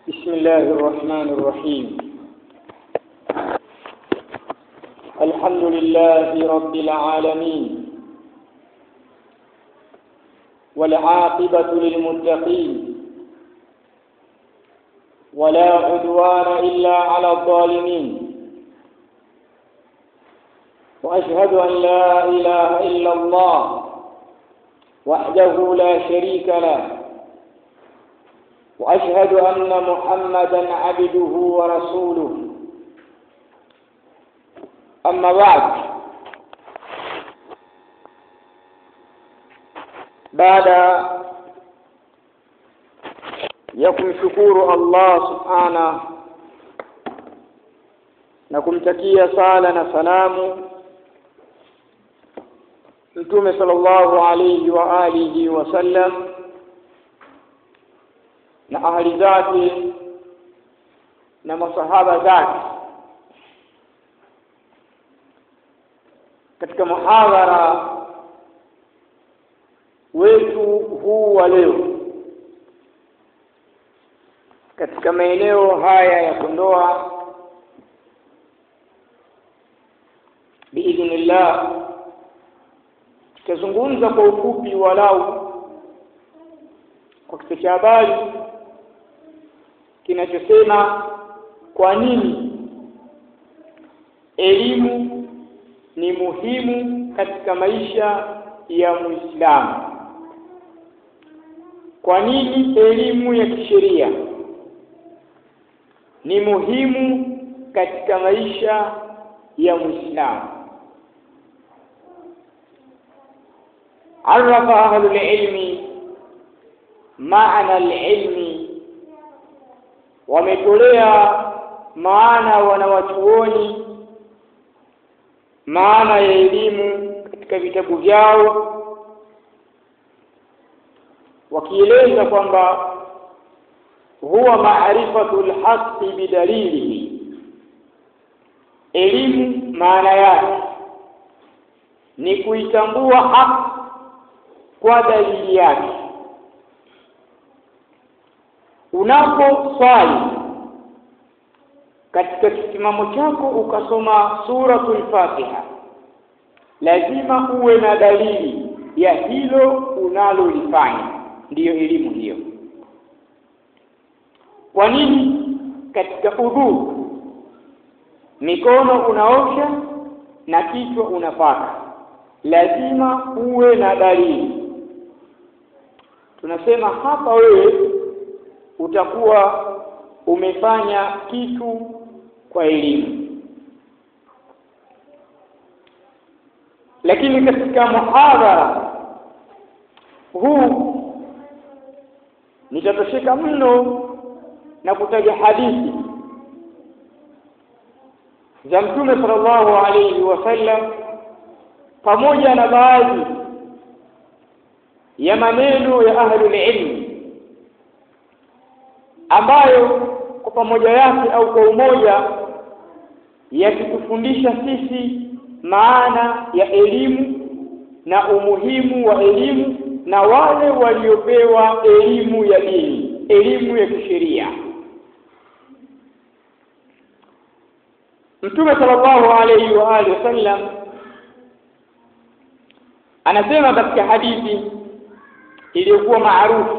بسم الله الرحمن الرحيم. الحمد لله رب العالمين، والعاقبة للمتقين، ولا عدوان إلا على الظالمين، وأشهد أن لا إله إلا الله وحده لا شريك له، وأشهد أن محمدًا عبده ورسوله. أما بعد ya kumshukuru Allah subhanahu na kumtakia sala na salamu Mtume sallallahu alayhi wa alihi wa sallam na ahli zake na masahaba zake, katika muhadhara wetu huu wa leo katika maeneo haya ya Kondoa, biidhnillah tutazungumza kwa ufupi walau kwa kichwa cha habari kinachosema kwa nini elimu ni muhimu katika maisha ya Muislamu. Kwa nini elimu ya kisheria ni muhimu katika maisha ya Muislamu? Arafa ahlul ilmi maana al-ilmi, wametolea maana wanawachuoni maana ya elimu katika vitabu vyao, wakieleza kwamba huwa maarifatul haqqi bidalilihi. Elimu maana yake ni kuitambua haki kwa dalili yake. Unaposwali katika kisimamo chako ukasoma suratul Fatiha, lazima uwe na dalili ya hilo unalolifanya, ndiyo elimu hiyo. Kwa nini katika udhu mikono unaosha na kichwa unapaka, lazima uwe na dalili? Tunasema hapa wewe utakuwa umefanya kitu kwa elimu. Lakini katika muhadhara huu nitatosheka mno na kutaja hadithi za Mtume sallallahu alayhi wasallam pamoja na baadhi ya maneno ya ahlul ilmi ambayo kwa pamoja yake au kwa umoja yakitufundisha sisi maana ya elimu na umuhimu wa elimu na wale waliopewa elimu ya dini, elimu ya kisheria. Mtume sallallahu alayhi wa alihi wasallam anasema katika hadithi iliyokuwa maarufu,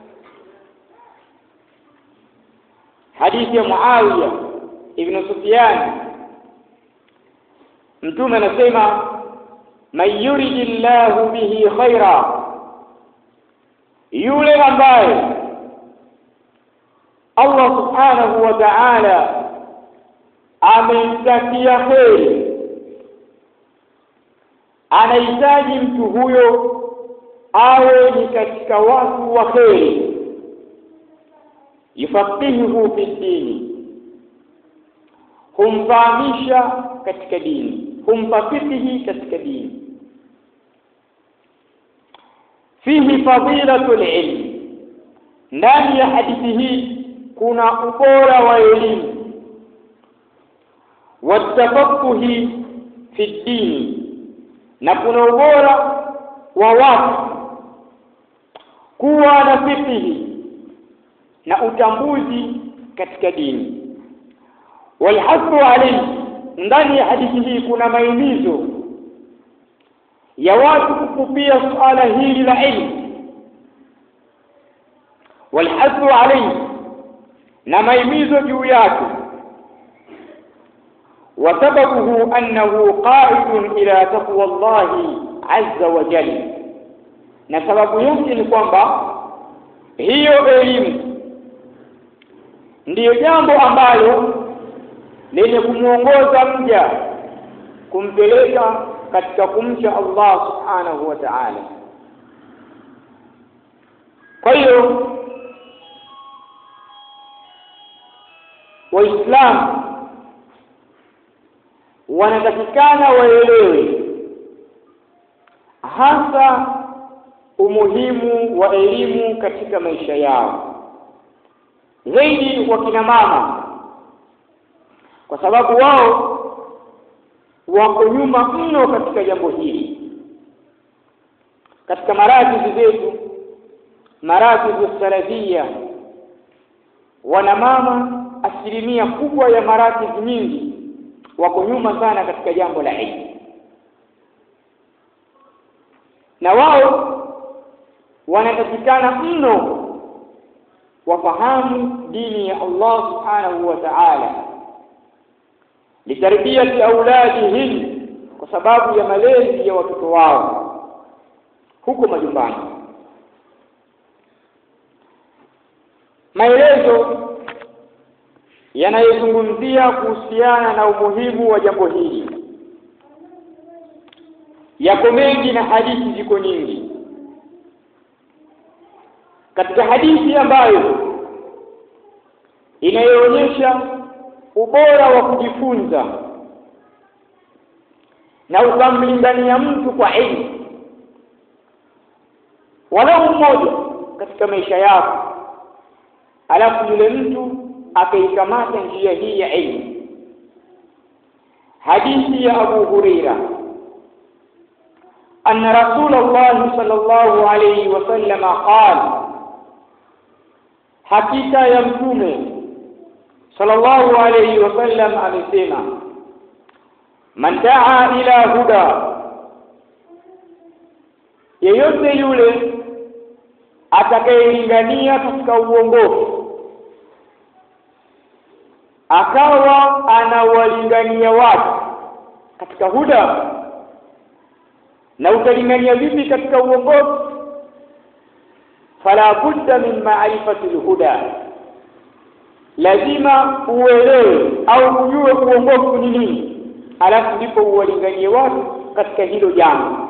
hadithi ya Muawiya ibn Sufyan, Mtume anasema man yuridillahu bihi khaira, yule ambaye Allah subhanahu wa ta'ala amemtakia kheri, anahitaji mtu huyo awe ni katika watu wa kheri, yufaqihuhu fi dini, humfahamisha katika dini, humpafikihi katika dini. Fihi fadilatul ilm, ndani ya hadithi hii kuna ubora wa elimu, watafakuhi fi dini, na kuna ubora wa watu kuwa na fikihi na utambuzi katika dini. Walhathu alayhi, ndani ya hadithi hii kuna mahimizo ya watu kukupia suala hili la ilmu. Walhathu alayhi, na mahimizo juu yake. Wa sababuhu annahu qa'idun ila taqwa Allahi azza wa jalla, na sababu yake ni kwamba hiyo elimu ndiyo jambo ambalo lenye kumuongoza mja kumpeleka katika kumcha Allah subhanahu wa ta'ala. Kwa hiyo Waislamu wanatakikana waelewe hasa umuhimu wa elimu katika maisha yao, zaidi kwa kina mama, kwa sababu wao wako nyuma mno katika jambo hili. Katika maradhi zetu, maradhi salafia, wana mama asilimia kubwa ya maradhi nyingi wako nyuma sana katika jambo la elimu, na wao wanatakikana mno wafahamu dini ya Allah subhanahu wa ta'ala, litarbiyati auladihim, kwa sababu ya malezi ya watoto wao huko majumbani. Maelezo yanayozungumzia kuhusiana na umuhimu wa jambo hili yako mengi na hadithi ziko nyingi. Katika hadithi ambayo inayoonyesha ubora wa kujifunza na ukamlingania mtu kwa elimu walau mmoja katika maisha yako, alafu yule mtu akaikamata njia hii ya elimu. Hadithi ya Abu Huraira anna Rasulullah sallallahu alayhi wasallam qala, hakika ya Mtume sallallahu alayhi wasallam amesema, man daa ila huda, yeyote yule atakayelingania katika uongofu akawa anawalingania watu katika huda. Na utalingania vipi katika uongofu? Fala budda min ma'rifati al-huda, lazima uelewe au ujue uongofu ni nini, alafu ndipo uwalinganie watu katika hilo jambo.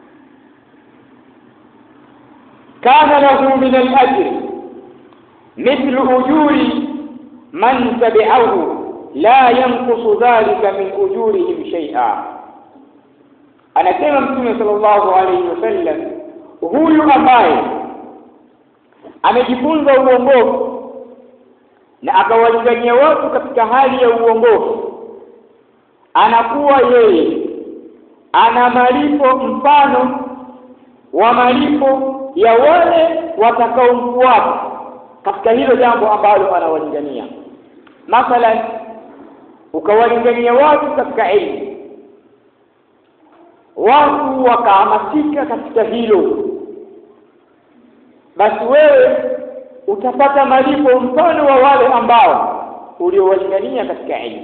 Kana lahu min al-ajri mithlu ujuri man tabi'ahu la yanqusu dhalika min ujurihim shay'a. Anasema Mtume sallallahu alayhi wasallam, huyu ambaye amejifunza uongofu na akawalingania watu katika hali ya uongofu, anakuwa yeye ana malipo mfano wa malipo ya wale watakaomfuata katika hilo jambo ambalo anawalingania. Mathalan, ukawalingania watu katika elimu, watu wakahamasika katika hilo, basi wewe utapata malipo mfano wa wale ambao uliowalingania katika elimu.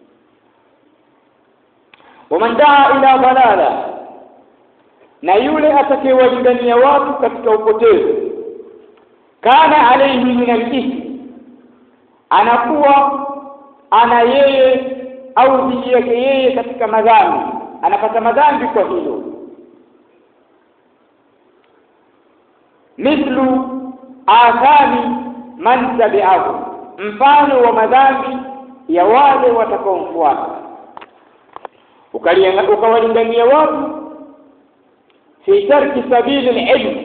Waman daa ila balala, na yule atakayewalingania watu katika upotevu, kana alayhi min al-ithm, anakuwa ana yeye au dhidi yake yeye katika madhambi, anapata madhambi kwa hilo. Mithlu athami man tabi'ahu, mfano wa madhambi ya wale watakaomfuata. Ukawalingania watu fi tarki sabili al-ilm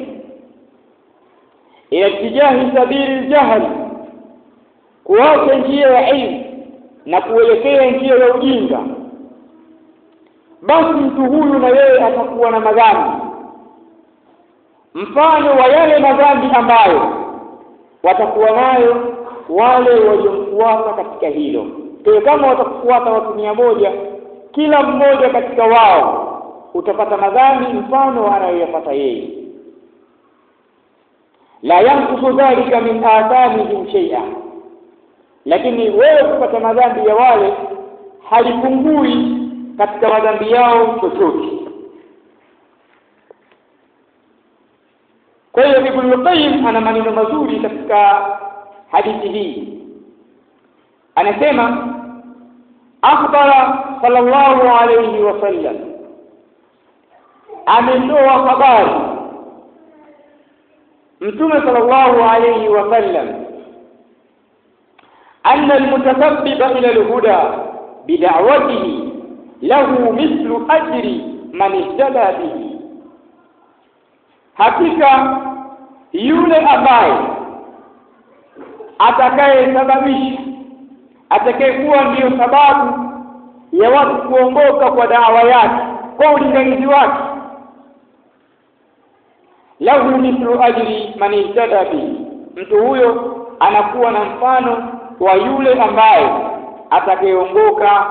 ila tijahi sabili al-jahl, kuacha njia ya elimu na kuelekea njia ya ujinga, basi mtu huyu na yeye atakuwa na madhambi mfano wa yale madhambi ambayo watakuwa nayo wale waliomfuata katika hilo. Kwa kama watakufuata watu 100, kila mmoja katika wao utapata madhambi mfano anayoyapata yeye. La yanqusu dhalika min athamihim shay'a, lakini wewe kupata madhambi ya wale halipungui katika madhambi yao chochote. Kwa hiyo Ibn Qayyim ana maneno mazuri katika hadithi hii. Anasema akhbara sallallahu alayhi wasallam, ametoa habari Mtume sallallahu alayhi wasallam anna almutasabbiba ila alhuda bid'awatihi lahu mithlu ajri man ihtada bihi, hakika yule ambaye atakayekuwa ndiyo sababu ya watu kuongoka kwa dawa yake, kwa ulinganizi wake, lahu mithlu ajri man ihtada bihi, mtu huyo anakuwa na mfano wa yule ambaye atakayeongoka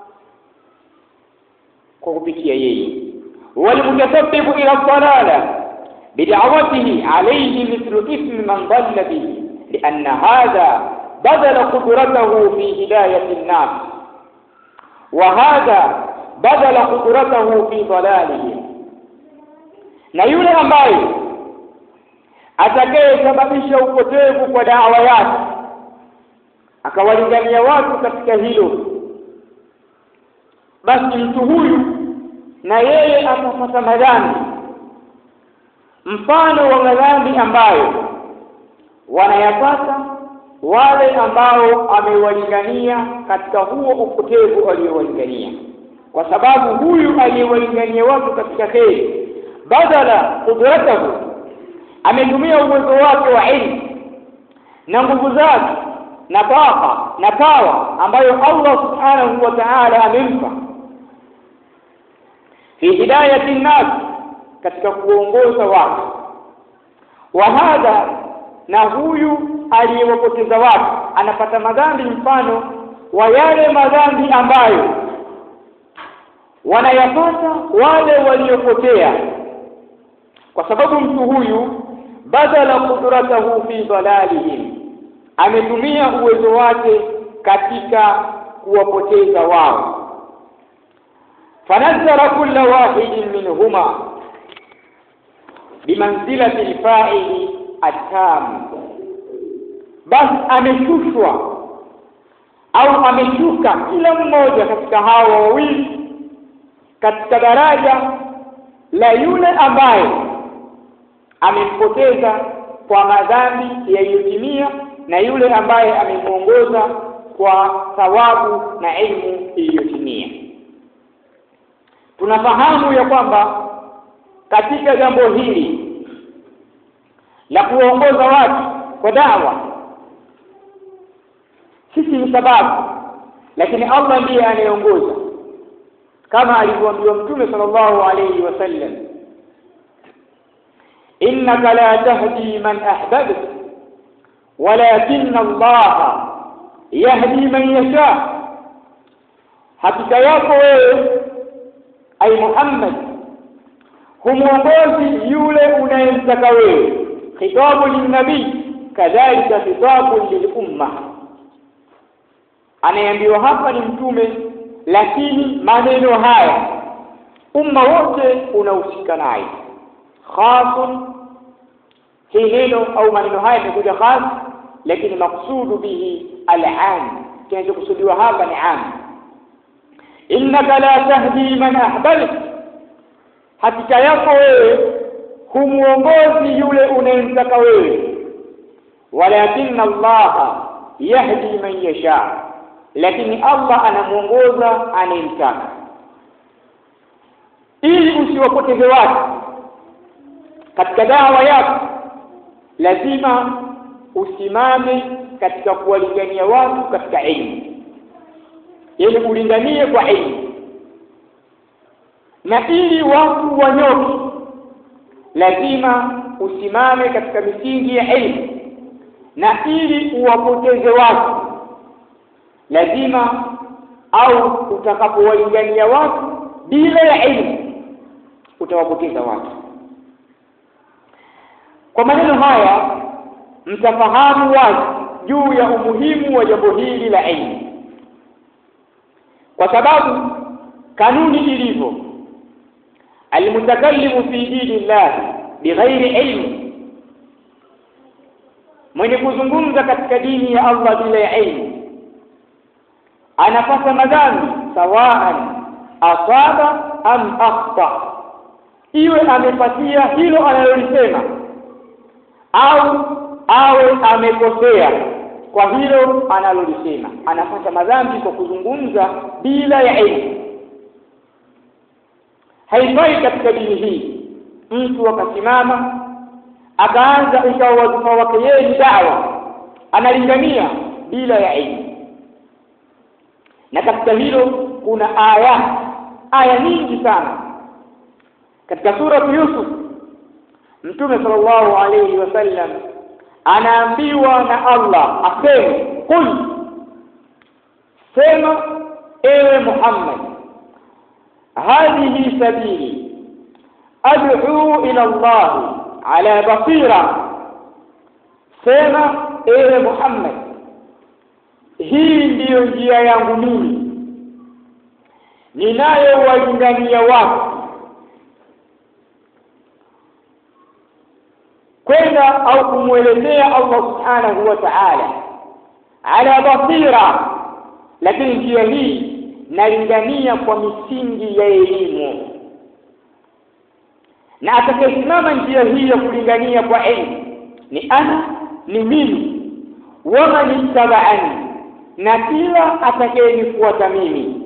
kwa kupitia yeye. Walmutasabbibu ila dhalala bid'awatihi alayhi mithlu ismi man dhalla bihi, lianna hadha badala qudratahu fi hidayati an-nas wa hadha badala qudratahu fi dhalalihim, na yule ambaye atakayesababisha upotevu kwa dawa yake akawalingania watu katika hilo, basi mtu huyu na yeye atapata madhambi mfano wa madhambi ambayo wanayapata wale ambao amewalingania katika huo upotevu aliyowalingania, kwa sababu huyu aliyewalingania watu katika kheri, badala qudratahu, ametumia uwezo wake wa ilmu na nguvu zake na taqa na pawa ambayo Allah subhanahu wa ta'ala amempa fi hidayati an-nas, katika kuongoza watu. Wa hadha, na huyu aliyewapoteza watu anapata madhambi mfano wa yale madhambi ambayo wanayapata wale waliopotea, kwa sababu mtu huyu badala qudratahu fi dhalalihim, ametumia uwezo wake katika kuwapoteza wao. Fanazara kulla wahidin minhuma bimanzilati al-fa'ili at-tam, basi ameshushwa au ameshuka kila mmoja katika hawa wawili katika daraja la yule ambaye amempoteza kwa madhambi yaliyotimia na yule ambaye amemuongoza kwa thawabu na elimu iliyotimia. Tunafahamu ya kwamba katika jambo hili la kuongoza watu kwa da'wa, sisi ni sababu, lakini Allah ndiye anayeongoza, kama alivyoambiwa Mtume sallallahu alayhi wasallam, innaka la tahdi man ahbabta walakinna Allah yahdi man yasha, hakika yako wewe ay Muhammad humuongozi yule unayemtaka wewe. Khitabu lin-nabii kadhalika khitabu lil-umma, anayeambiwa hapa ni mtume, lakini maneno haya umma wote unahusika naye. Khasun, hii neno au maneno haya yamekuja khas, lakini maksudu bihi al-am, kinachokusudiwa hapa ni am. Innaka la tahdi man ahbabta, hakika yako wewe humuongozi yule unayemtaka wewe, walakinna Allah yahdi man yasha, lakini Allah anamuongoza anayemtaka. Ili usiwapoteze watu katika dawa yako, lazima usimame katika kuwalingania watu katika elimu, ili ulinganie kwa elimu. Na ili watu wanyoke, lazima usimame katika misingi ya elimu, na ili uwapoteze watu lazima au utakapowalingania watu bila ya elimu utawapoteza watu. Kwa maneno haya mtafahamu wazi juu ya umuhimu wa jambo hili la elimu, kwa sababu kanuni ilivyo, almutakallimu fi dinillah bighairi ilmi, mwenye kuzungumza katika dini ya Allah bila ya elimu anapata madhambi sawaan asaba am akhta, iwe amepatia hilo analolisema au awe amekosea kwa hilo analolisema, anapata madhambi kwa kuzungumza bila ya elimu. Haifai katika dini hii mtu akasimama akaanza ikawa wadhifa wake yeye ni da'wa, analingania bila ya elimu. Na katika hilo kuna aya nyingi sana. Katika sura Yusuf Mtume sallallahu alayhi wasallam anaambiwa na Allah aseme, qul, sema ewe Muhammad, hadhihi sabili ad'u ila Allah ala basira, sema ewe Muhammad, hii ndiyo njia yangu mimi ninayowalingania watu kwenda au kumwelekea Allah subhanahu wa ta'ala ala basira, lakini njia hii nalingania kwa misingi ya elimu. Na atakayesimama njia hii ya kulingania kwa elimu ni mimi, wama nitabani, na kila atakayenifuata mimi.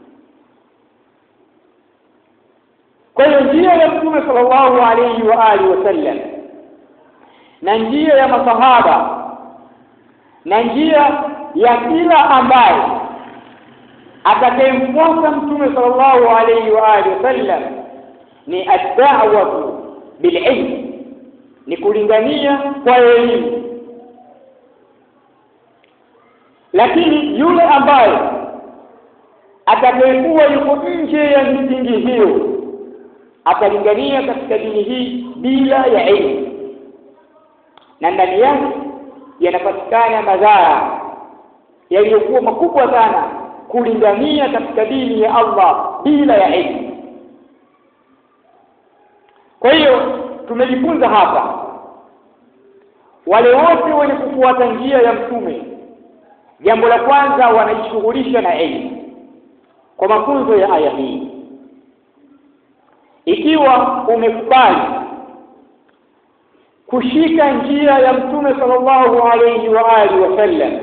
Kwa hiyo njia ya Mtume sallallahu alayhi wa alihi wasallam na njia ya masahaba na njia ya kila ambaye atakayemfuata Mtume sallallahu alayhi wa alihi wasallam ni ad-da'watu bil-ilm, ni kulingania kwa elimu. Lakini yule ambaye atakayekuwa yuko nje ya misingi hiyo atalingania katika dini hii bila ya elimu, na ndani yake yanapatikana madhara yaliyokuwa makubwa sana kulingania katika dini ya Allah bila ya elimu. Kwa hiyo tumejifunza hapa, wale wote wenye kufuata njia ya Mtume, jambo la kwanza wanajishughulisha na elimu kwa mafunzo ya aya hii. Ikiwa umekubali kushika njia ya Mtume sallallahu alayhi wa alihi wasallam,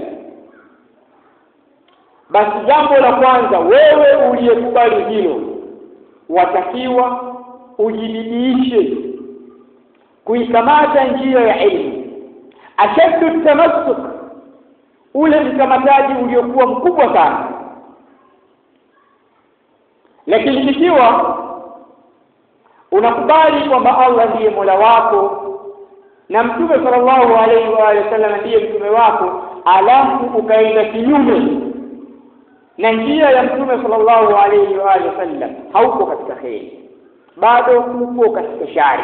basi jambo la kwanza wewe uliyekubali hilo watakiwa ujibidiishe kuikamata njia ya elimu, ashaddu tamassuk, ule mkamataji uliokuwa mkubwa sana. Lakini ikiwa unakubali kwamba Allah ndiye Mola wako na Mtume sallallahu alayhi wa sallam ndiye mtume wako, alafu ukaenda kinyume na njia ya Mtume sallallahu alayhi wa sallam, hauko katika kheri, bado uko katika shari.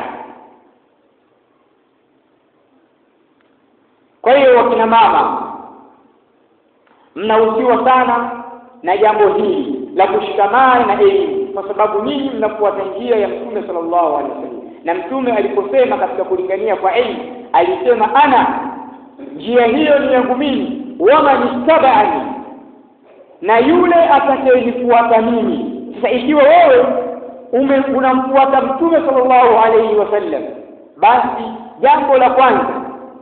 Kwa hiyo wakina mama, mnahusiwa sana na jambo hili la kushikamana na elimu, kwa sababu nyinyi mnafuata njia ya Mtume sallallahu alaihi wasallam. Na Mtume aliposema katika kulingania kwa elimu alisema, ana, njia hiyo ni yangu mimi, wama nistabani, na yule atakayenifuata mimi. Sasa ikiwa wewe unamfuata Mtume sallallahu alaihi wasallam, basi jambo la kwanza,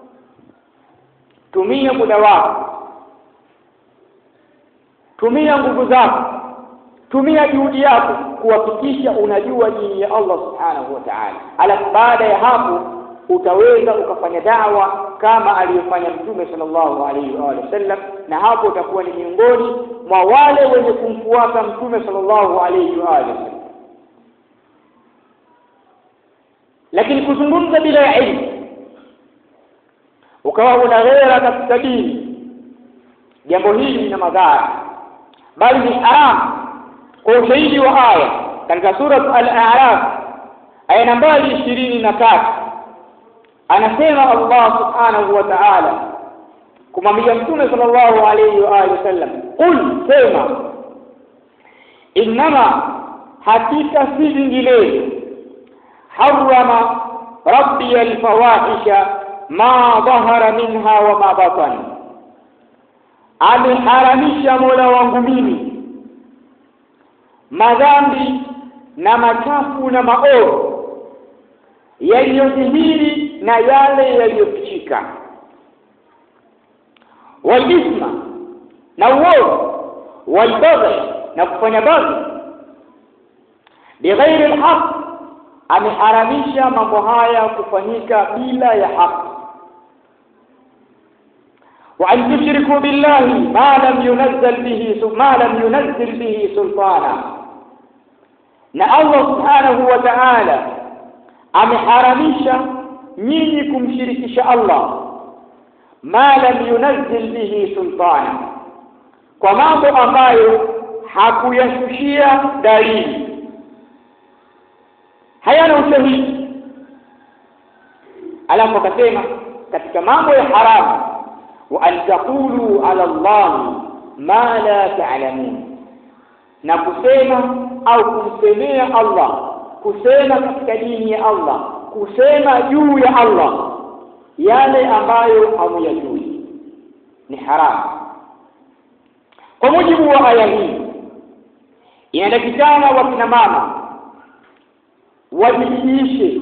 tumia muda wako, tumia nguvu zako, tumia juhudi yako kuhakikisha unajua dini ya Allah subhanahu wa ta'ala. Alafu baada ya hapo utaweza ukafanya da'wa kama aliyofanya Mtume sallallahu alaihi wa sallam, na hapo utakuwa ni miongoni mwa wale wenye kumfuata Mtume sallallahu alaihi wa sallam. Lakini kuzungumza bila ya elimu, ukawa una ghera katika dini, jambo hili lina madhara, bali ni haram kwa ushahidi wa aya katika sura Al-A'raf aya nambari 23. Anasema Allah subhanahu wa ta'ala kumwambia Mtume sallallahu alayhi wa alihi wasallam, qul, sema, innama, hakika si vinginevyo, harrama rabbi al-fawahisha ma dhahara minha wa ma batan, ameharamisha Mola wangu mimi madhambi na machafu na maovu yaliyodhihiri na yale yaliyofichika, walisma, na uovu, walbaghi, na kufanya baghi, bighairi alhaq, ameharamisha mambo haya kufanyika bila ya haki, wa an tushriku billahi ma lam yunazzil bihi sultana, na Allah subhanahu wa ta'ala ameharamisha nyinyi kumshirikisha Allah ma lam yunazzil bihi sultana, kwa mambo ambayo hakuyashushia dalili, hayana ushahidi. Alafu akasema katika mambo ya haramu, wa an taqulu ala Allah ma la ta'lamun, na kusema au kumsemea Allah, kusema katika dini ya Allah, kusema juu ya Allah yale ambayo hamuyajui, ni haramu. Kwa mujibu wa aya hii, inatakikana wakina mama wajibiishe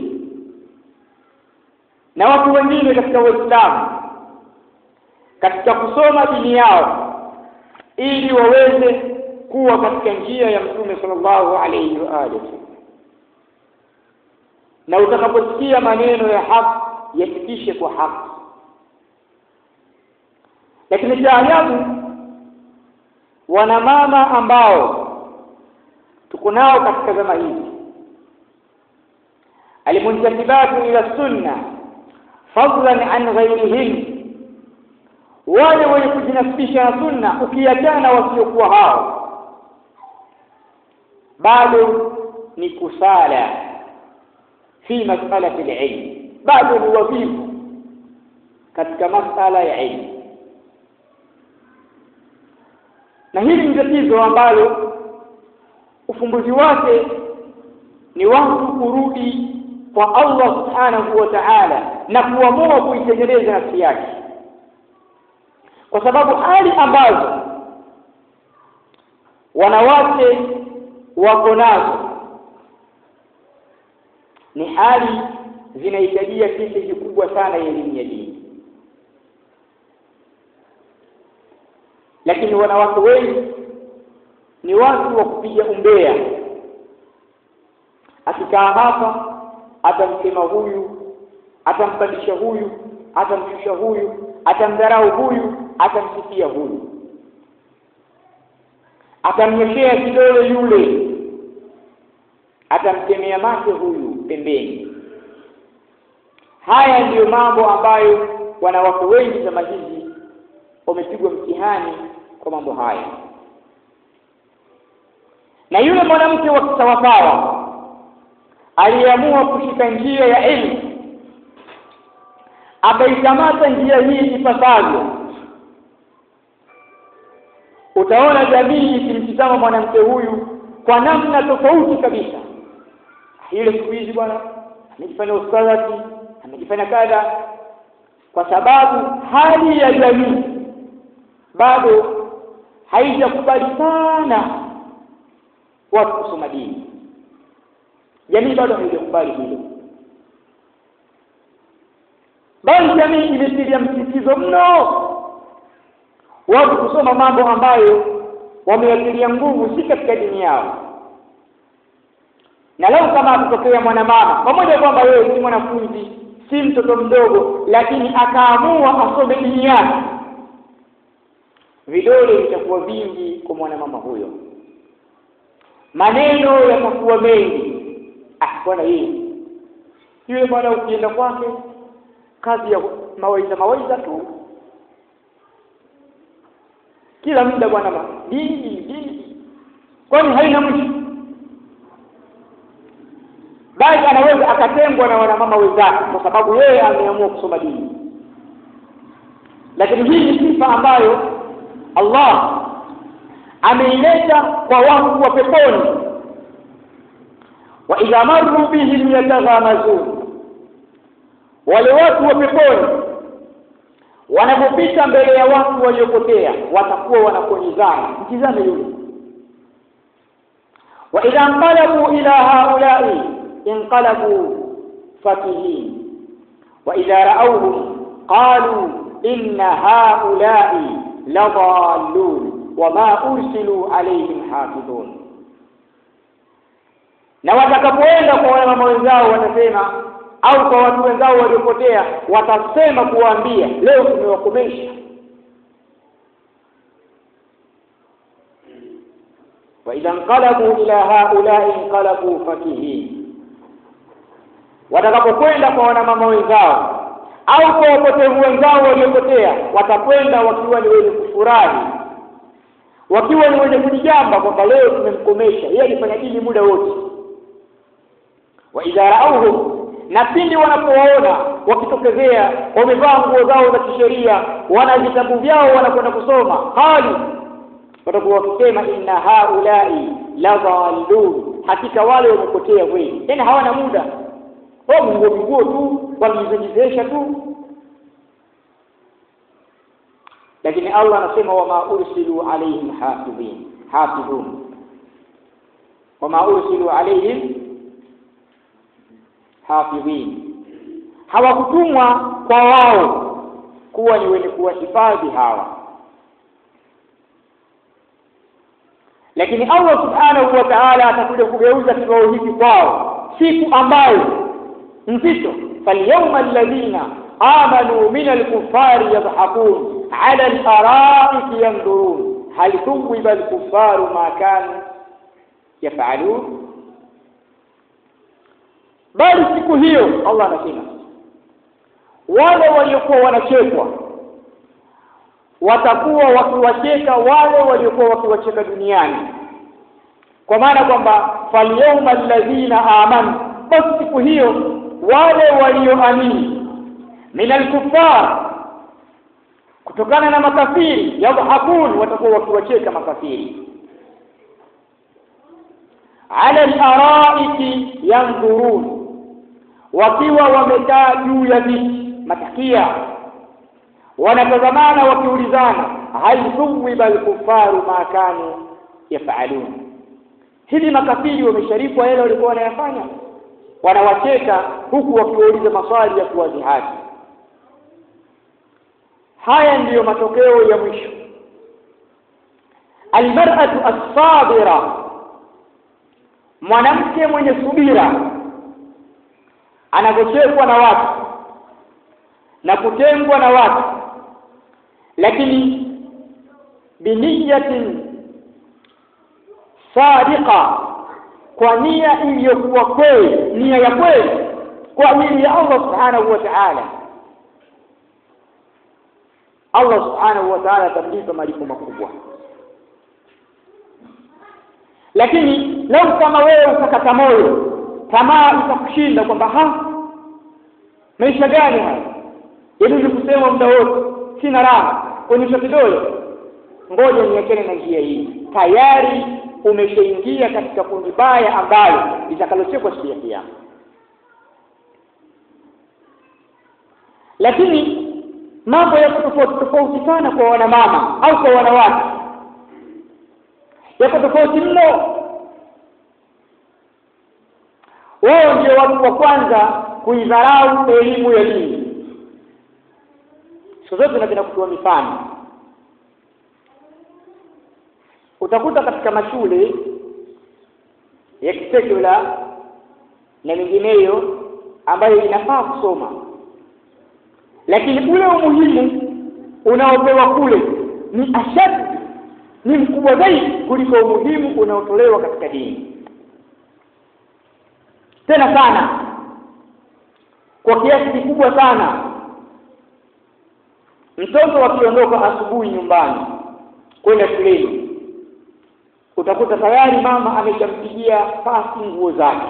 na watu wengine katika Uislamu katika kusoma dini yao, ili waweze kuwa katika njia ya Mtume sallallahu alayhi wa alihi. Na utakaposikia maneno ya haki, yafikishe kwa haki. Lakini cha ajabu, wana mama ambao tuko nao katika zama hizi, alimuntasibatu ila sunna fadlan an ghayrihim, wale wenye kujinasibisha na sunna ukiachana wasiokuwa hao, bado ni kusala fi mas'alati al-ilm, bado ni wavivu katika masala ya ilmu. Na hili ni tatizo ambalo ufumbuzi wake ni watu kurudi kwa Allah subhanahu wa ta'ala na kuamua kuitengeneza nafsi yake, kwa sababu hali ambazo wanawake wako nazo ni hali zinahitajia kiasi kikubwa sana ya elimu ya dini. Lakini wanawake wengi ni watu wa kupiga umbea, akikaa hapa atamsema huyu, atampandisha huyu, atamshusha huyu, atamdharau huyu, atamsifia huyu, atamnyoshea kidole yule, atamtemea mate huyu pembeni. Haya ndiyo mambo ambayo wanawake wengi zama hizi wamepigwa mtihani kwa mambo haya. Na yule mwanamke wa kisawasawa aliamua kushika njia ya elimu, akaikamata njia hii ipasavyo, utaona jamii ikimtazama mwanamke huyu kwa namna tofauti kabisa. Yule siku hizi bwana amejifanya ustadhi, amejifanya kadha, kwa sababu hali ya jamii bado haijakubali sana watu kusoma dini. Jamii bado haijakubali hilo, bali jamii imetilia msisitizo mno watu kusoma mambo ambayo wameyatilia nguvu si katika dini yao. Na leo kama akitokea mwanamama, pamoja kwamba yeye si mwanafunzi, si mtoto mdogo, lakini akaamua asome dini yake, vidole vitakuwa vingi kwa mwanamama huyo, maneno yatakuwa mengi. Bwana hii yule bwana ukienda kwake kazi mawaidha tu kila muda bwana, dini kwani haina mwisho. Bali anaweza akatengwa na wanamama wenzake kwa sababu yeye ameamua kusoma dini. Lakini hii ni sifa ambayo Allah ameileta kwa watu wa peponi. Wa idha marru bihim yataghamazun, wale watu wa peponi wanapopita mbele ya watu waliopotea watakuwa wanakonyezana, mtizame yule. Wa idha anqalabu ila haula'i inqalabu fakihin wa idha ra'awhum qalu inna haula'i ladallun wama ursilu alayhim hafidhun. Na watakapoenda kwa wale mama wenzao watasema, au kwa watu wenzao waliopotea watasema kuwaambia, leo tumewakomesha. Wa idha anqalabu ila haula'i inqalabu fakihin, watakapokwenda kwa wanamama wenzao au kwa wapotevu wenzao waliopotea watakwenda wakiwa ni wenye kufurahi, wakiwa ni wenye kujigamba kwamba leo tumemkomesha, yeye alifanya dini muda wote. Wa idha ra'awhum, na pindi wanapowaona wakitokezea wamevaa nguo zao za kisheria, wana vitabu vyao wanakwenda kusoma, hali watakuwa wakisema inna haulai ladallun, hakika wale wamepotea kweli. Yaani hawana muda, wao nguo tu wanajizesha tu. Lakini Allah anasema wama ursilu alayhim hafidhun, wama ursilu alayhim hafidhin, hawakutumwa kwa wao kuwa ni wenye kuwahifadhi hawa. Lakini Allah subhanahu wa ta'ala atakuja kugeuza kibao hiki kwao siku ambayo nzito. Falyawma alladhina amanu min al-kuffari yadhhakun ala al-ara'iki yanzurun hal thuwiba al-kuffaru ma kanu yaf'alun. Bali siku hiyo Allah anasema wale waliokuwa wanachekwa watakuwa wakiwacheka wale waliokuwa wakiwacheka duniani, kwa maana kwamba falyawma alladhina amanu, basi siku hiyo wale walioamini minal kuffar, kutokana na makafiri, yadhhakun, watakuwa wakiwacheka makafiri, ala al-araiki yanzurun, wakiwa wamekaa juu ya viti matakia, wanatazamana wakiulizana, hal thuwiba al-kuffaru ma kanu yaf'alun, hivi makafiri wamesharipwa yale walikuwa wanayafanya? Wanawacheka huku wakiwauliza maswali ya kuwadhihaki. Haya ndiyo matokeo ya mwisho. Almar'atu as-sabira, mwanamke mwenye subira, anagochekwa na watu na kutengwa na watu, lakini biniyatin sadiqa, kwa nia iliyokuwa kweli, nia ya kweli kwa ajili ya Allah subhanahu wa ta'ala. Allah subhanahu wa ta'ala atamlipa malipo makubwa. Lakini leo kama wewe ukakata moyo, tamaa itakushinda kwamba maisha gani haya, ili kusema muda wote sina raha, kuonyesha kidole, ngoja niachane na njia hii, tayari umeshaingia katika kundi baya ambalo litakalochekwa siku ya Kiyama. Lakini mambo yako tofauti sana kwa wanamama au kwa wanawake, yako tofauti mno. Wao ndio watu wa kwanza kuidharau elimu ya dini. Siku zote tunapenda kutoa mifano. Utakuta katika mashule ya kisekula na mengineyo ambayo inafaa kusoma, lakini ule umuhimu unaopewa kule ni ashad, ni mkubwa zaidi kuliko umuhimu unaotolewa katika dini. Tena sana, kwa kiasi kikubwa sana. Mtoto akiondoka asubuhi nyumbani kwenda shuleni, utakuta tayari mama ameshampigia pasi nguo zake,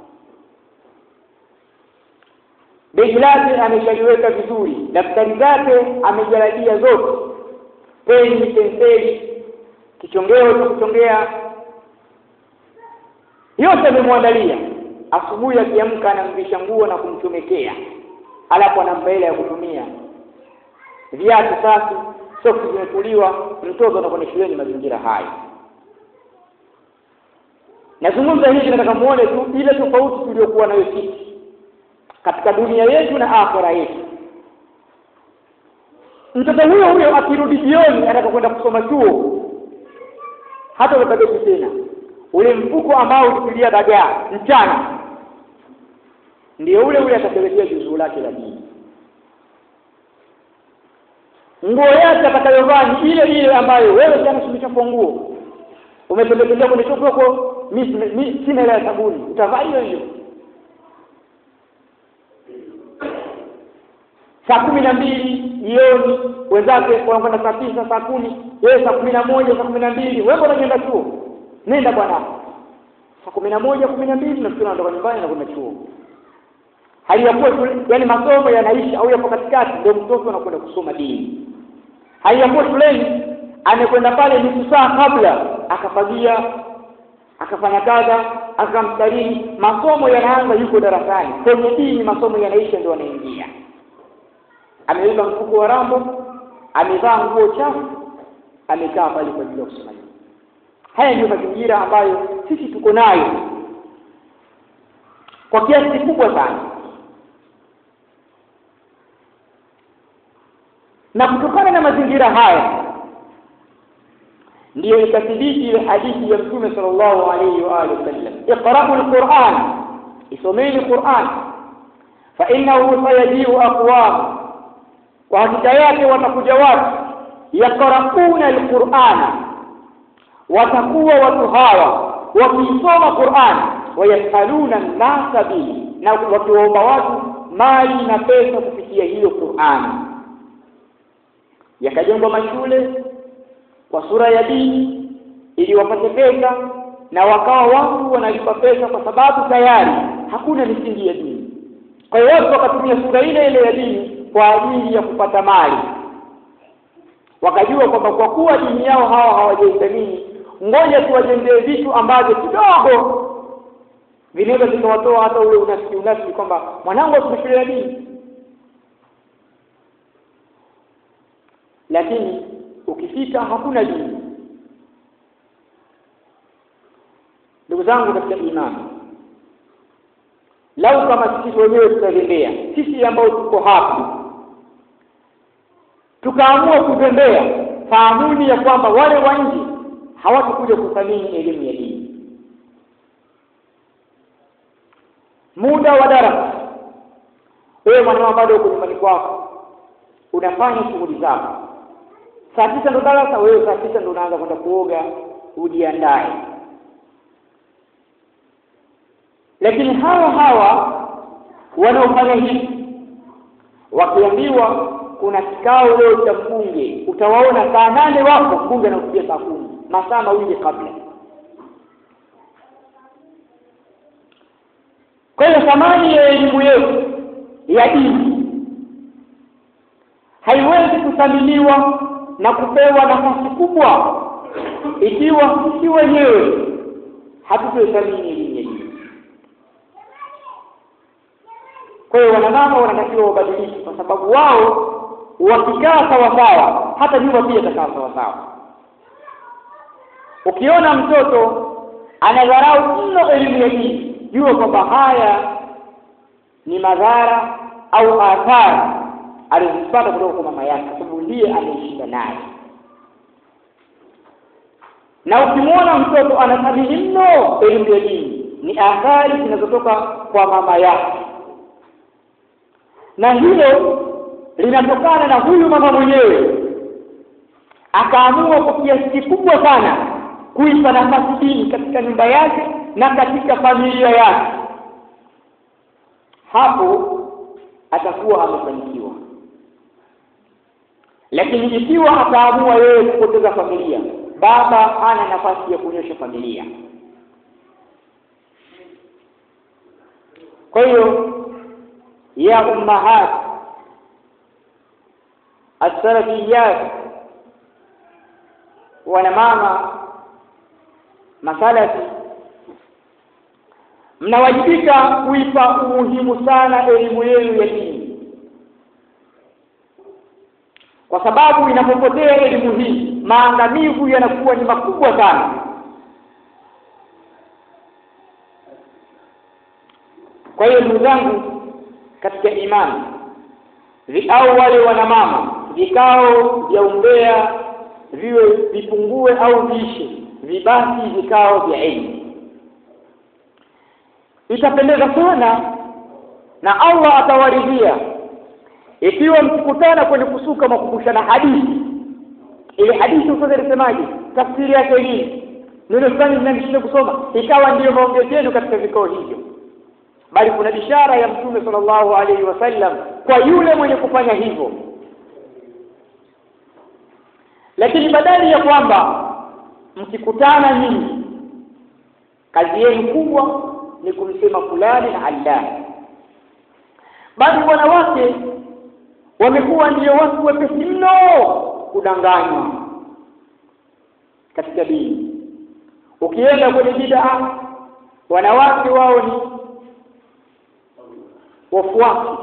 begi lake ameshaliweka vizuri, daftari zake amejaladia zote, peni, penseli, kichongeo cha kuchongea, yote amemwandalia. Asubuhi akiamka anamvisha nguo na kumchomekea, alafu anampa hela ya kutumia, viatu safi, soksi zimefuliwa, mtoto anakwenda shuleni mazingira haya. Nazungumza hivi nataka muone tu ile tofauti tuliyokuwa nayo sisi katika dunia yetu na akhera yetu. Mtoto huyo akirudi jioni anataka kwenda kusoma chuo, hata ukabeti tena ule mfuko ambao ulipilia dagaa mchana ndio ule atakayelekea juzuu lake la dini. Nguo yake atakayovaa ni ile ambayo wewe jana umechafua nguo, umepelekea kwenye soko huko, mimi sina ile sabuni, utavaa hiyo. Saa 12 jioni wenzake wanakwenda saa 9, saa 10, yeye saa 11, saa 12, wewe unaenda chuo. Nenda bwana. Saa 11, 12 na tunatoka nyumbani na kwenda chuo. Haliyakuwa yani masomo yanaisha au yapo katikati ndio mtoto anakwenda kusoma dini. Haliyakuwa shuleni amekwenda pale nusu saa kabla akafagia, akafanya kaza, akamstarini, masomo yanaanza yuko darasani. Kwenye dini masomo yanaisha ndio anaingia. Ameweka mfuko wa rambo, amevaa nguo chafu, amekaa pale kwa ajili ya kusoma. Haya ndio mazingira ambayo sisi tuko nayo kwa kiasi kikubwa sana. Na kutokana na mazingira haya ndiyo ikathibiti ile hadithi ya Mtume sallallahu alayhi wa alihi wasallam, iqra'u al-Qur'an, isomeni Qur'an, fa innahu sayaji'u aqwam, kwa hakika yake watakuja watu yaqra'una al-Qur'ana, watakuwa watu hawa wakisoma Qur'an, wayasaluna an-nasa bihi, na wakiomba watu mali na pesa kupitia hiyo Qur'an. Yakajengwa mashule kwa sura ya dini ili wapate pesa, na wakawa watu wanalipa pesa kwa sababu tayari hakuna misingi ya dini. Kwa hiyo watu wakatumia sura ile ya dini kwa ajili ya kupata mali. Wakajua kwamba kwa kuwa dini yao hawa hawajaithamini, ngoja tuwajengee vitu ambavyo kidogo vinaweza vikawatoa hata ule unafiki kwamba mwanangu asifundishwe dini. Lakini ukifika hakuna dini. Ndugu zangu katika imani, lau kama sisi wenyewe tutazembea, sisi ambao tuko hapa tukaamua kutembea, fahamuni ya kwamba wale wa nje hawatakuja kuthamini elimu ya dini. Muda wa darasa, wewe mwanao bado uko nyumbani kwako unafanya shughuli zako, saa 9 ndo darasa, wewe saa 9 ndo unaanza kwenda kuoga ujiandae. Lakini hawa wanaofanya hivi wakiambiwa kuna kikao leo cha mbunge, utawaona saa 8 wako mbunge anakuja saa 10, masaa mawili kabla. Kwa hiyo thamani ya elimu yetu ya dini haiwezi kuthaminiwa na kupewa nafasi kubwa ikiwa sisi wenyewe hatutothamini elimu ya dini. Kwa hiyo wanamama wanatakiwa wabadilike, kwa sababu wao wakikaa sawa hata nyumba pia itakaa sawa. Ukiona mtoto anadharau mno elimu ya dini, jua kwamba haya ni madhara au athari alizipata kutoka kwa mama yake, kwa sababu ndiye anayeshinda naye. Na ukimwona mtoto anathamini mno elimu ya dini, ni athari zinazotoka kwa mama yake, na hilo linatokana na huyu mama mwenyewe akaamua kwa kiasi kikubwa sana kuipa nafasi dini katika nyumba yake na katika familia yake. Hapo atakuwa amefanikiwa. Lakini ikiwa ataamua yeye kupoteza familia, baba hana nafasi ya kunyosha familia. Kwa hiyo ya ummahat as-salafiyat, wana mama masalafi, mnawajibika kuipa umuhimu sana elimu yenu ya dini, kwa sababu inapopotea elimu hii maangamivu yanakuwa ni makubwa sana. Kwa hiyo ndugu zangu katika imani, au wale wanamama, vikao vya umbea viwe vipungue au viishe, vibaki vikao vya elimu. Itapendeza sana na Allah atawaridhia ikiwa mkikutana kwenye kusuka makumbushana hadithi. Ile hadithi usije kusemaje, tafsiri yake nini, neno fulani mnamshinda kusoma, ikawa ndiyo maongezi yenu katika vikao hivyo. Bali kuna bishara ya Mtume sallallahu alaihi wasallam kwa yule mwenye kufanya hivyo. Lakini badala ya kwamba mkikutana nyinyi kazi yenu kubwa ni kumsema fulani na Allah, bali wanawake wamekuwa ndio watu wepesi mno kudanganywa katika dini. Ukienda kwenye bid'a, wanawake wao ni wafuasi,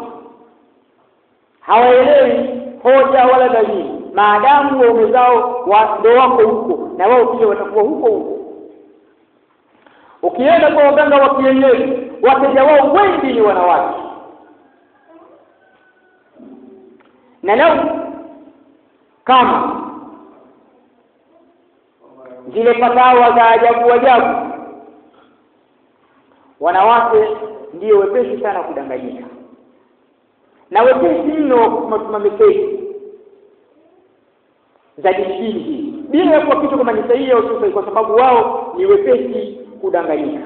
hawaelewi hoja wala dalili, maadamu waume zao ndio wako huko na wao pia watakuwa huko huko. Ukienda kwa waganga wa kienyeji, wateja wao wengi ni wanawake. Na leo kama zile fatawa za ajabu, wanawake ndio wepesi sana kudanganyika, na wepesi mno kusimama meseji za dini hii bila kwa kitu kama ni sahihi au sio sahihi, kwa sababu wao ni wepesi kudanganyika.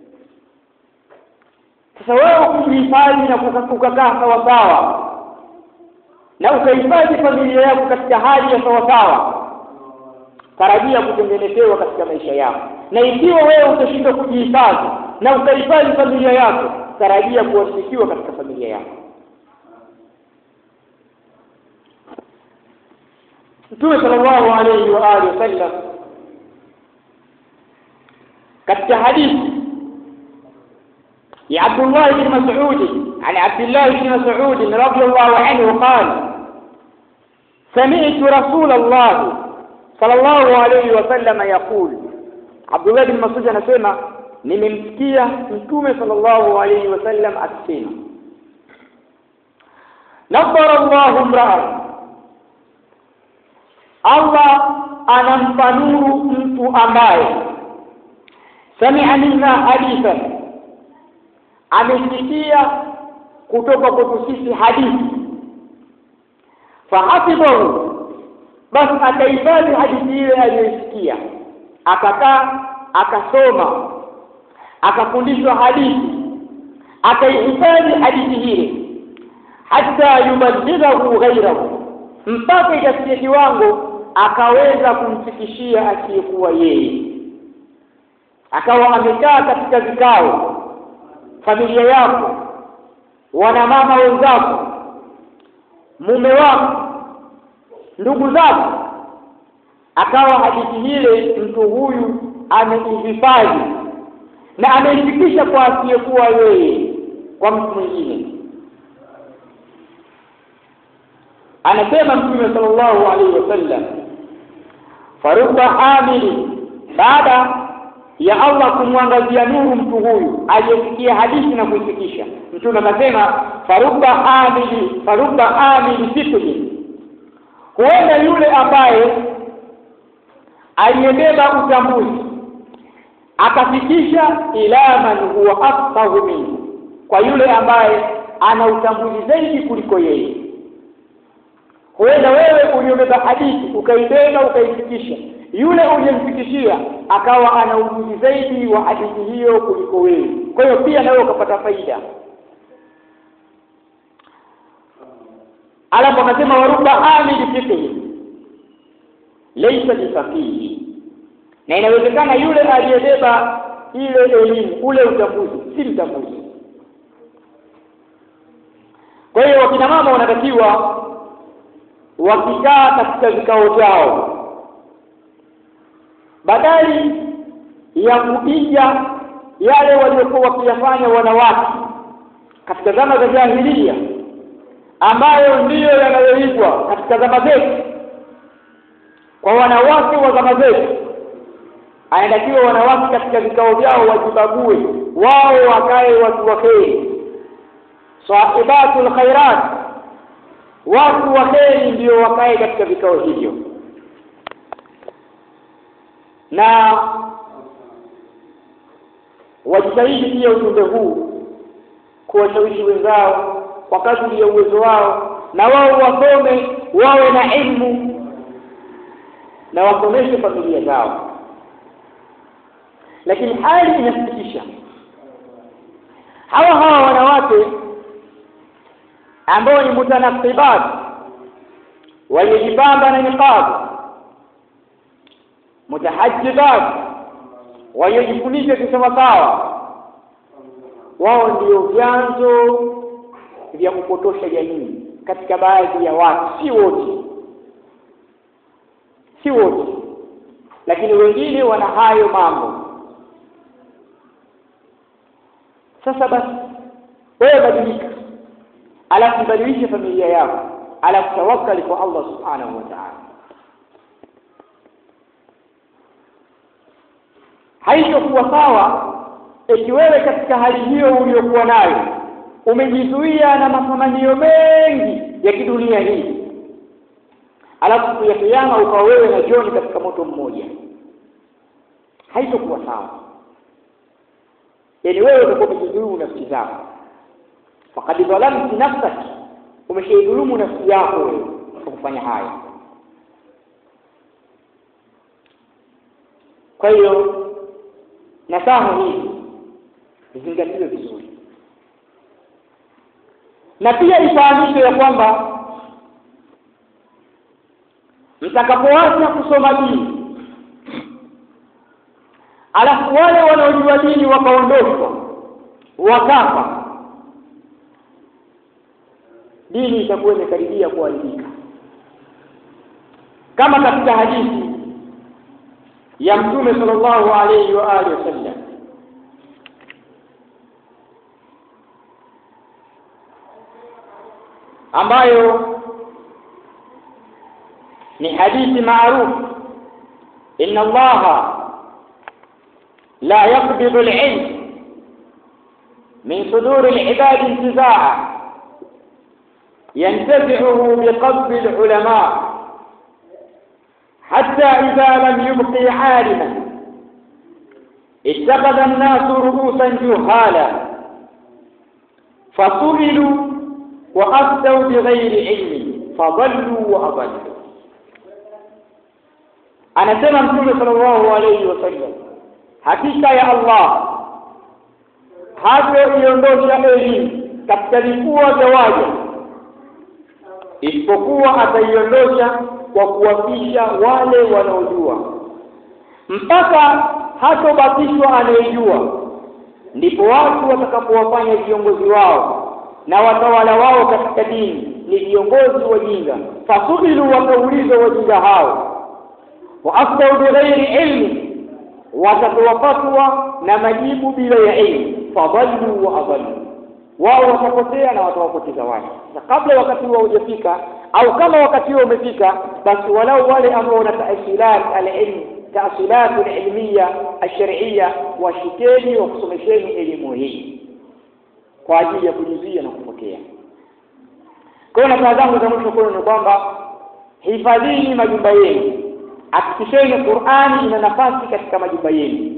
Sasa wewe ukihifadhi na kukaa sawa sawa na ukahifadhi familia yako katika hali ya sawa sawa, tarajia kutengenezewa katika maisha yako. Na ikiwa wewe utashindwa kujihifadhi na ukahifadhi familia yako, tarajia kuwasikiwa katika familia yako. Mtume sallallahu alayhi wa alihi wasallam katika hadithi ya Abdullah ibn Mas'ud عن عبد الله بن مسعود رضي الله عنه قال: سمعت رسول الله صلى الله عليه وسلم يقول. عبد الله بن مسعود anasema nimemsikia Mtume sallallahu alayhi wasallam akisema, nabara Allahu imra'a, Allah anampa nuru mtu ambaye sami'a minna hadithan, amesikia kutoka kwetu sisi hadithi, fahafidhahu, basi akahifadhi hadithi ile aliyosikia, akakaa akasoma akafundishwa hadithi, akaihifadhi hadithi ile, hata yuballighahu ghayrahu, mpaka ikafikia kiwango akaweza kumfikishia asiyekuwa yeye. Akawa amekaa katika vikao, familia yako, wanamama wenzako, mume wako, ndugu zako, akawa hadithi ile mtu huyu ameihifadhi na ameifikisha kwa asiyekuwa yeye, kwa mtu mwingine. Anasema Mtume sallallahu alaihi wasallam, farubba hamili, baada ya Allah kumwangazia nuru mtu huyu aliyesikia hadithi na kuifikisha, Mtume anasema farubba amili fikri, huenda yule ambaye aliyebeba utambuzi akafikisha ila man huwa afqahu minhu, kwa yule ambaye ana utambuzi zaidi kuliko yeye. Huenda wewe uliyobeba hadithi ukaibeba ukaifikisha, yule uliyemfikishia akawa ana ujuzi zaidi wa hadithi hiyo kuliko wewe, kwa hiyo pia nawe ukapata faida. alafu akasema waruba amil fiqh laysa bifaqihi, na inawezekana yule aliyebeba ile elimu, ule utambuzi, si mtambuzi. Kwa hiyo wakina mama wanatakiwa wakikaa katika vikao vyao, badali ya kupiga yale waliokuwa wakiyafanya wanawake katika zama za jahiliya, ambayo ndiyo yanayoigwa katika zama zetu kwa wanawake wa zama zetu, anatakiwa wanawake katika vikao vyao wajibague, wao wakae watu wa kheri, sahibatul khairat, watu wa kheri ndio wakae katika vikao hivyo. Na wajitahidi pia ujumbe huu kuwashawishi wenzao kwa kadri ya uwezo wao, na wao wasome, wawe na elimu na wasomeshe familia zao. Lakini hali inasikitisha, hawa wanawake ambao ni mutanaqibat, waliojipamba na niqab, mutahajjibat, waliojifunika kisawasawa, wao ndio vyanzo vya kupotosha jamii katika baadhi ya watu, si wote, lakini wengine wana hayo mambo. Sasa basi wewe badilika, alafu badilisha familia yako, alafu tawakkali kwa Allah subhanahu wa ta'ala. Haitakuwa sawa eti wewe katika hali hiyo uliyokuwa nayo umejizuia na matamanio mengi ya kidunia hii, alafu ya kiyama ukawa wewe na John katika moto mmoja. Haitakuwa sawa. Yaani wewe utakuwa umejidhulumu nafsi zako, faqad dhalamta nafsaka, umeshidhulumu nafsi yako wewe kwa kufanya haya. Kwa hiyo nasaha hii zingatiwe vizuri, na pia ifahamike ya kwamba mtakapoanza kusoma dini, alafu wale wanaojua dini wakaondoshwa wakafa, dini itakuwa imekaribia kuharibika. Kama katika hadithi ya Mtume sallallahu alayhi wa alihi wasallam ambayo ni hadithi maarufu, inna Allaha la yaqbidu al-ilm min suduri al-ibad intizaa yantazi'uhu biqabdi al-ulama حتى إذا لم يبقي عالما اتخذ الناس رؤوسا جهالا فسئلوا وأفتوا بغير علم فضلوا وأضلوا. anasema Mtume sallallahu alayhi wasallam, hakika ya Allah hataondosha elimu katika vifua vya waja isipokuwa ataiondosha kwa kuwafisha wale wanaojua, mpaka hatobakishwa anayejua. Ndipo watu watakapowafanya viongozi wao na watawala wao katika dini ni viongozi wajinga. Fasuilu, wakaulizwa wajinga hao, wa aftau bighairi ilmi, watatoa fatwa na majibu bila ya ilmu. Fadallu wa adallu, wao watapotea na watawapoteza watu. Na kabla wakati wao hujafika, au kama wakati wao umefika, basi walau wale ambao wana taasilat al-ilm, taasilat al-ilmiya al-shar'iyya, washikeni wa kusomesheni elimu hii kwa ajili ya kujuzia na kupokea. Kwa hiyo na zangu za mwisho ni kwamba hifadhini majumba yenu, hakikisheni Qur'ani ina nafasi katika majumba yenu.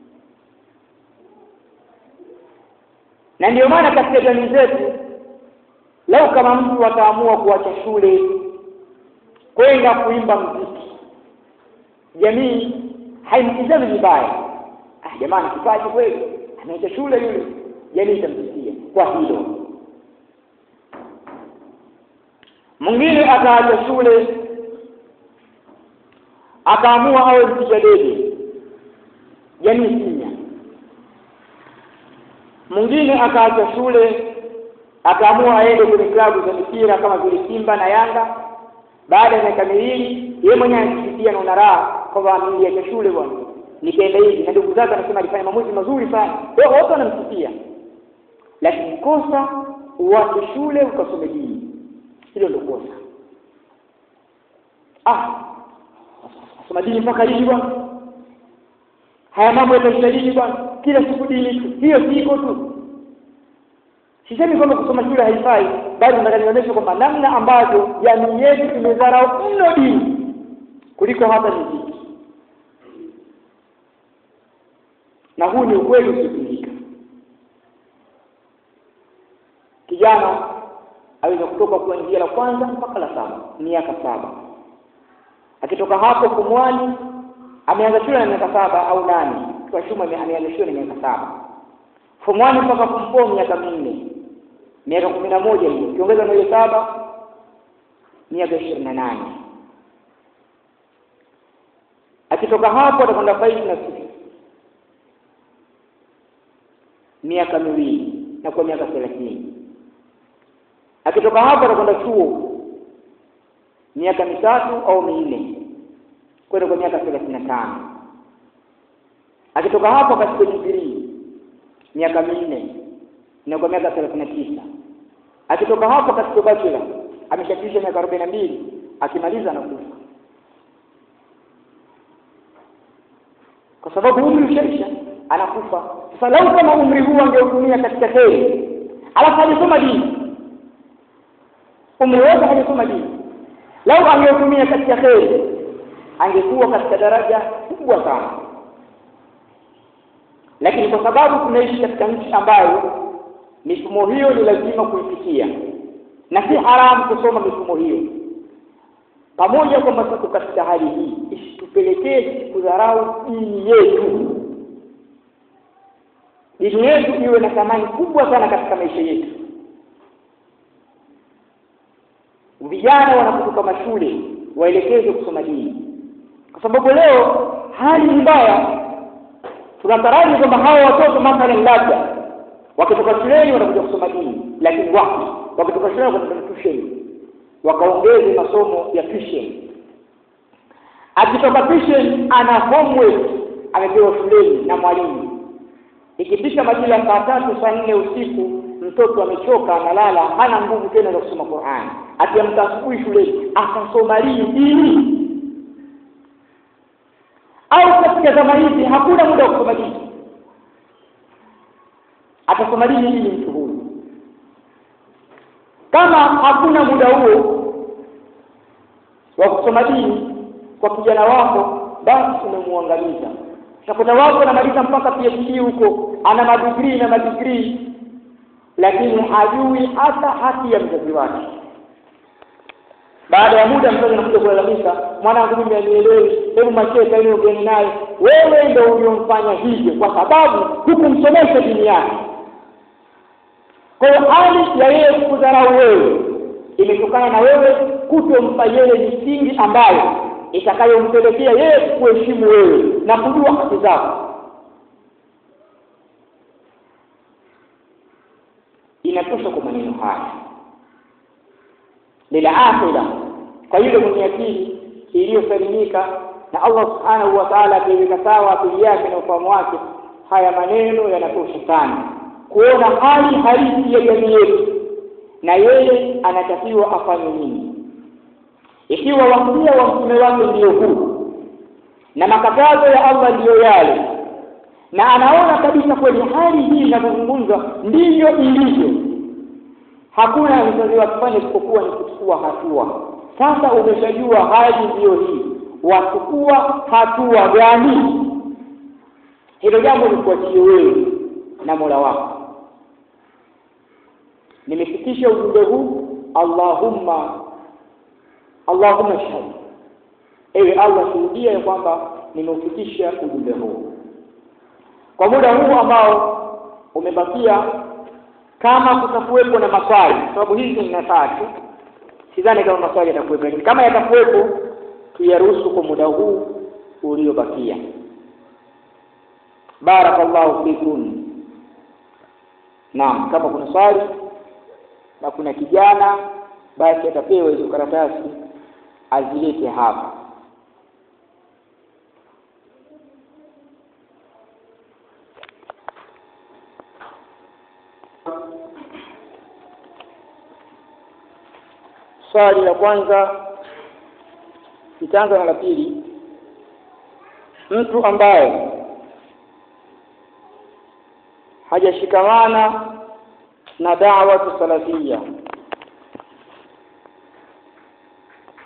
Na ndio maana katika jamii zetu leo kama mtu ataamua kuacha shule kwenda kuimba muziki, jamii haimtizami vibaya. Jamani, kipaji kweli, anaacha shule yule, jamii itamsikia kwa hilo. Mwingine akaacha shule akaamua awe mpiga debe, yani sinya. Mwingine akaacha shule akaamua aende kwenye klabu za mpira kama vile Simba na Yanga. Baada ya miaka miwili yeye mwenyewe anajisikia na raha kwamba niliacha shule bwana, nikaenda hivi, na ndugu zake anasema alifanya maamuzi mazuri sana. Wote wanamsikia. Lakini kosa uache shule ukasome dini, hilo ndio kosa. Soma dini mpaka lini bwana? Haya mambo yataisha lini bwana? Kila siku dini tu. Hiyo siko tu. Sisemi kwamba kusoma shule haifai, bali nataka nionyeshe kwamba namna ambavyo jamii yetu imedharau mno dini kuliko hata muziki. Na huu ni ukweli usiopingika. Kijana aweza kutoka kuanzia la kwanza mpaka la 7, miaka 7. Akitoka hapo kumwani ameanza shule na miaka 7 au 8. Kwa shuma ameanza shule na miaka 7. Form 1 mpaka form 4 miaka 4. Miaka 11 hiyo. Ukiongeza na ile 7 miaka 28. Akitoka hapo atakwenda 5 na 6. Miaka 2 na kwa miaka 30. Akitoka hapo atakwenda chuo miaka 3 au 4 kwenda kwa miaka 35. Akitoka hapo katika degree miaka 4 na kwa miaka 39. Akitoka hapo katika bachelor ameshafikisha miaka 42, akimaliza anakufa. Kwa sababu umri ushaisha, anakufa. Sasa lau kama umri huu angeutumia katika heri, alafu alisoma dini, umri wake alisoma dini, lau angeutumia katika heri, angekuwa katika daraja kubwa sana. Lakini kwa sababu tunaishi katika nchi ambayo mifumo hiyo ni lazima kuifikia, na si haramu kusoma mifumo hiyo, pamoja kwamba tuko katika hali hii isitupelekee kudharau dini yetu. Dini yetu iwe na thamani kubwa sana katika maisha yetu. Vijana wanapotoka mashule waelekezwe kusoma dini, kwa sababu leo hali mbaya. Tunataraji kwamba hao watoto mathalan labda wakitoka shuleni watakuja kusoma dini, lakini wakitoka shuleni watakwenda tuition, wakaongeze masomo ya tuition. Akitoka tuition ana homework amepewa shuleni na mwalimu. Ikifika majira ya saa 3 saa 4 usiku, mtoto amechoka, analala, hana nguvu tena za kusoma Qur'an. Akiamka asubuhi shuleni atasoma dini. Au katika zama hizi hakuna muda wa kusoma dini, atasoma dini ili mtu huyu. Kama hakuna muda huo wa kusoma dini kwa kijana wako, basi umemuangamiza. Utakuta wako anamaliza mpaka PhD huko, ana madigrii na madigrii, lakini hajui hata haki ya mzazi wake. Baada ya muda mzazi anakuja kulalamika, mwanangu mimi anielewi, hebu macheka ile ugeni naye. Wewe ndio uliyomfanya hivyo kwa sababu hukumsomesha dini yake. Kwa hiyo hali ya yeye kudharau wewe imetokana na wewe kutompa yeye misingi ambayo itakayompelekea yeye kuheshimu wewe na kujua haki zako. Inatosha kwa maneno haya. Bila akhira, kwa yule mwenye akili iliyosalimika na Allah subhanahu wa ta'ala akiweka sawa akili yake na ufahamu wake, haya maneno yanatosha sana kuona hali halisi ya jamii yetu na yeye anatakiwa afanye nini. Ikiwa wasia wa mtume wake ndio huu na makatazo ya Allah ndio yale, na anaona kabisa kweli hali hii inazungumzwa ndivyo ilivyo, hakuna anachoweza kufanya isipokuwa ni kuchukua hatua. Sasa umeshajua hali ndio hii, wachukua hatua gani? Hilo jambo ni kuachie wewe na Mola wako. Nimefikisha ujumbe huu, Allahumma shahid. Ewe Allah, shuhudia ya kwamba nimeufikisha ujumbe huu. Kwa muda huu ambao umebakia, kama kutakuwepo na maswali, sababu hizi ni nafasi, Sidhani kama maswali yatakuwepo, lakini kama yatakuwepo tuyaruhusu kwa muda huu uliobakia. Barakallahu fikum. Naam, kama kuna swali na kuna kijana basi atapewa hizo karatasi azilete hapa. Swali la kwanza nitaanza na la pili. Mtu ambaye hajashikamana na da'wa salafia